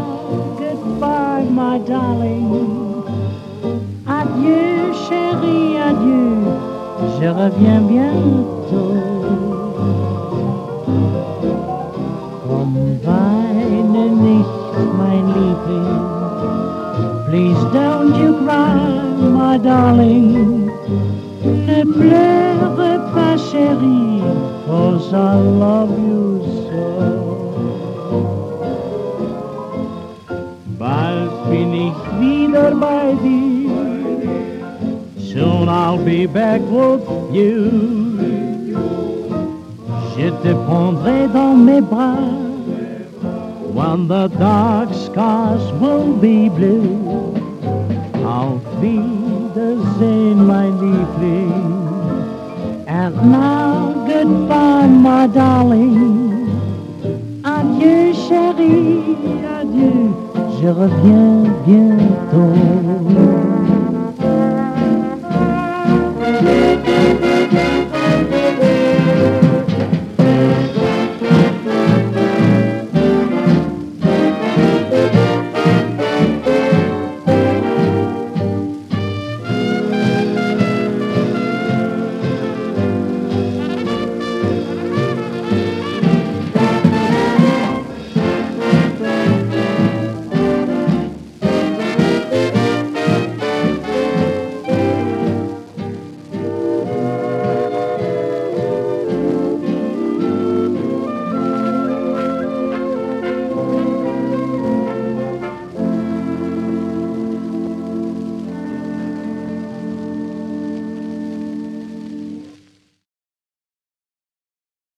goodbye, my darling. Adieu, chérie, adieu, je reviens bientôt. Komm, weine nicht, mein Liebling. Please don't you cry, my darling. Ne pleure pas, chérie, 'cause I love you so. Bald bin ich wieder bei dir. Soon I'll be back with you. Je te prendrai dans mes bras when the dark skies will be blue. Auf Wiedersehen, mein Liebling. And now goodbye, my darling. Adieu, chérie, adieu. Je reviens bientôt.